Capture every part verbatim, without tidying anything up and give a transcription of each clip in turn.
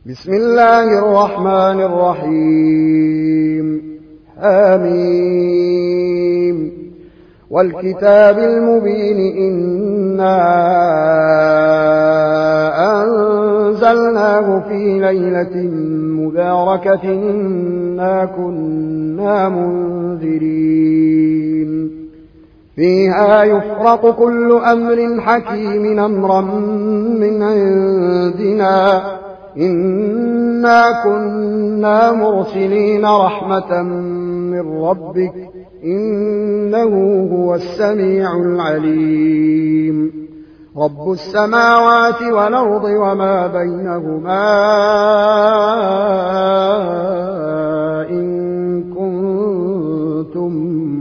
بسم الله الرحمن الرحيم. آمين. والكتاب المبين إنا أنزلناه في ليلة مباركة إنا كنا منذرين فيها يفرق كل أمر حكيم أمرا من عندنا إنا كنا مرسلين رحمة من ربك إنه هو السميع العليم. رب السماوات والأرض وما بينهما إن كنتم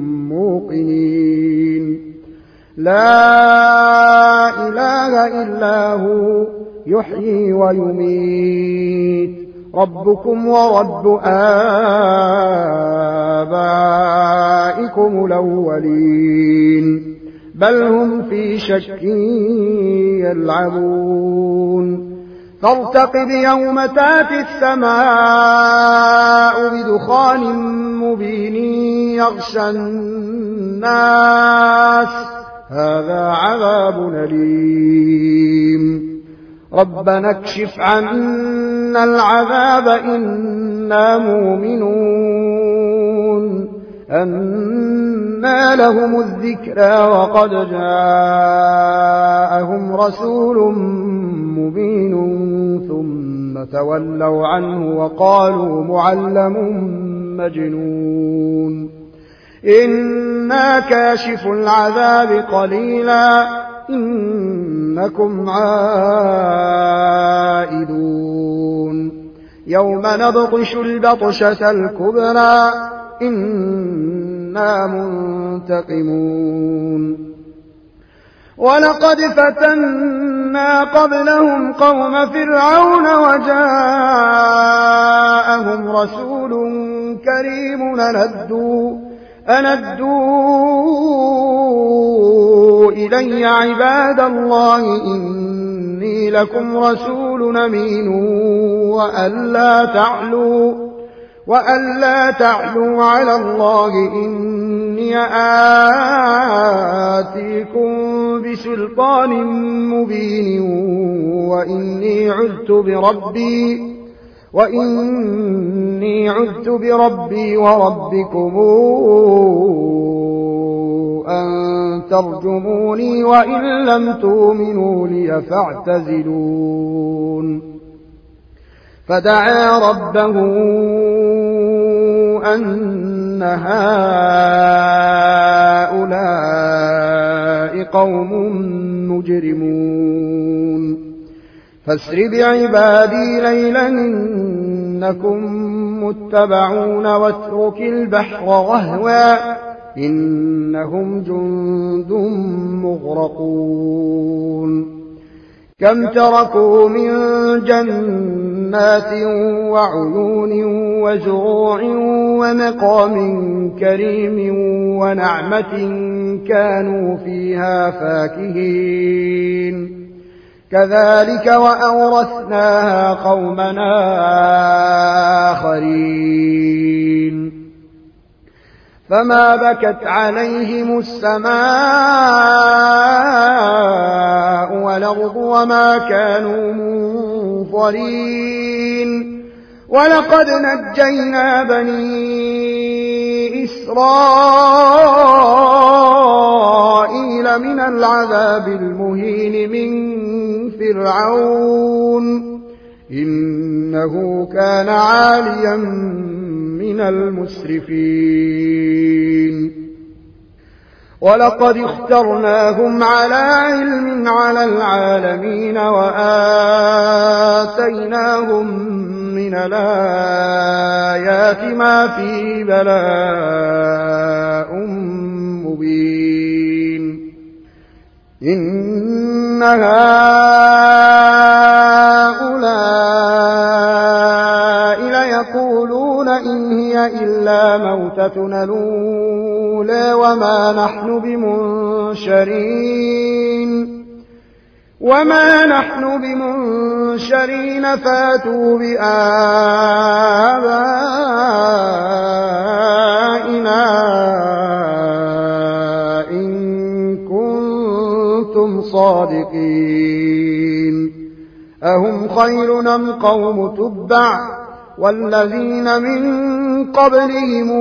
موقنين. لا إله إلا هو يحيي ويميت. ربكم ورب آبائكم الأولين بل هم في شك يلعبون. فارتقب يوم تاتي السماء بدخان مبين يغشى الناس هذا عذاب أليم. ربنا اكشف عنا العذاب إنا مؤمنون. أنى لهم الذكرى وقد جاءهم رسول مبين ثم تولوا عنه وقالوا معلم مجنون. إنا كاشف العذاب قليلا إنكم عائدون. يوم نبطش البطشة الكبرى إنا منتقمون. ولقد فتنا قبلهم قوم فرعون وجاءهم رسول كريم أندوا أندوا إلي عباد الله إني لكم رسول أمين وألا تعلوا وألا تعلوا على الله إني آتيكم بسلطان مبين وإني عذت بربي وإني عذت بربي وربكم أن ترجموني وإن لم تؤمنوا لي فاعتزلون. فدعا ربه أن هؤلاء قوم مجرمون. فاسر بعبادي ليلا إنكم متبعون واترك البحر رهوا إنهم جند مغرقون. كم تركوا من جنات وعيون وزروع ومقام كريم ونعمة كانوا فيها فاكهين. كذلك وأورثناها قومنا آخرين. فما بكت عليهم السماء والأرض وما كانوا منظرين. ولقد نجينا بني إسرائيل من العذاب المهين من فرعون إنه كان عاليا من المسرفين. ولقد اخترناهم على علم على العالمين وآتيناهم من الآيات ما فيه بلاء مبين. إن هؤلاء ليقولون إن هي إلا موتتنا الأولى وما نحن بمنشرين وما نحن بمنشرين فاتوا بآبائنا إن كنتم صادقين أهم خير أم قوم تبع والذين من قبلهم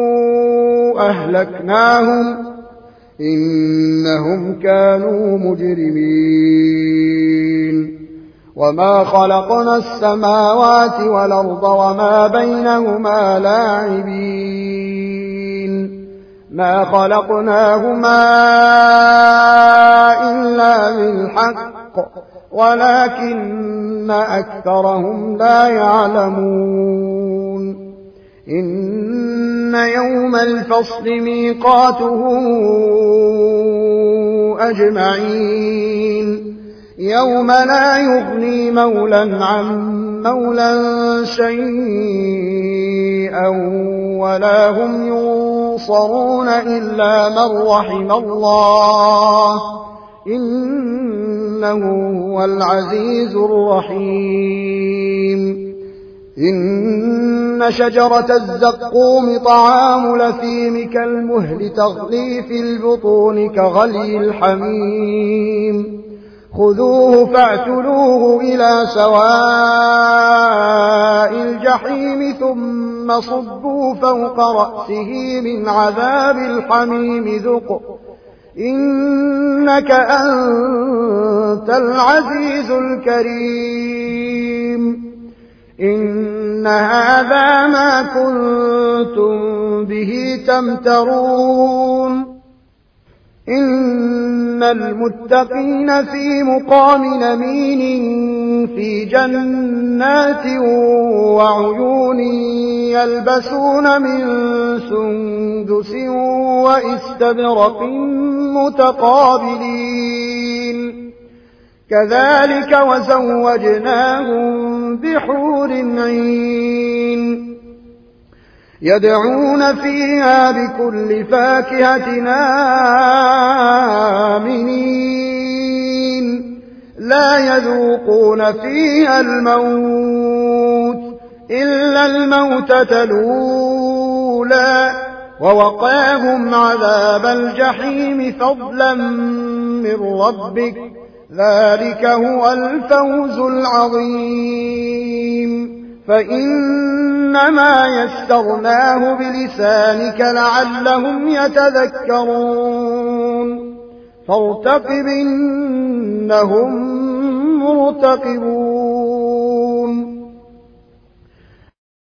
أهلكناهم إنهم كانوا مجرمين وما خلقنا السماوات والأرض وما بينهما لاعبين ما خلقناهما إلا بالحق ولكن أكثرهم لا يعلمون إن يوم الفصل ميقاتهم أجمعين يوم لا يغني مولا عن مولا شيئا ولا هم ينصرون إلا من رحم الله إنه هو العزيز الرحيم إن شجرة الزقوم طعام لثيم كالمهل تغلي في البطون كغلي الحميم خذوه فاعتلوه إلى سواء الجحيم ثم صبوا فوق رأسه من عذاب الحميم ذق إنك أنت العزيز الكريم إن هذا ما كنتم به تمترون إن المتقين في مقام أمين في جنات وعيون يلبسون من سندس واستبرق متقابلين كذلك وزوجناهم بحور عين يدعون فيها بكل فاكهة آمنين لا يذوقون فيها الموت إلا الموتة الأولى ووقاهم عذاب الجحيم فضلا من ربك ذلك هو الفوز العظيم فإنما يسرناه بلسانك لعلهم يتذكرون فارتقب إنهم مرتقبون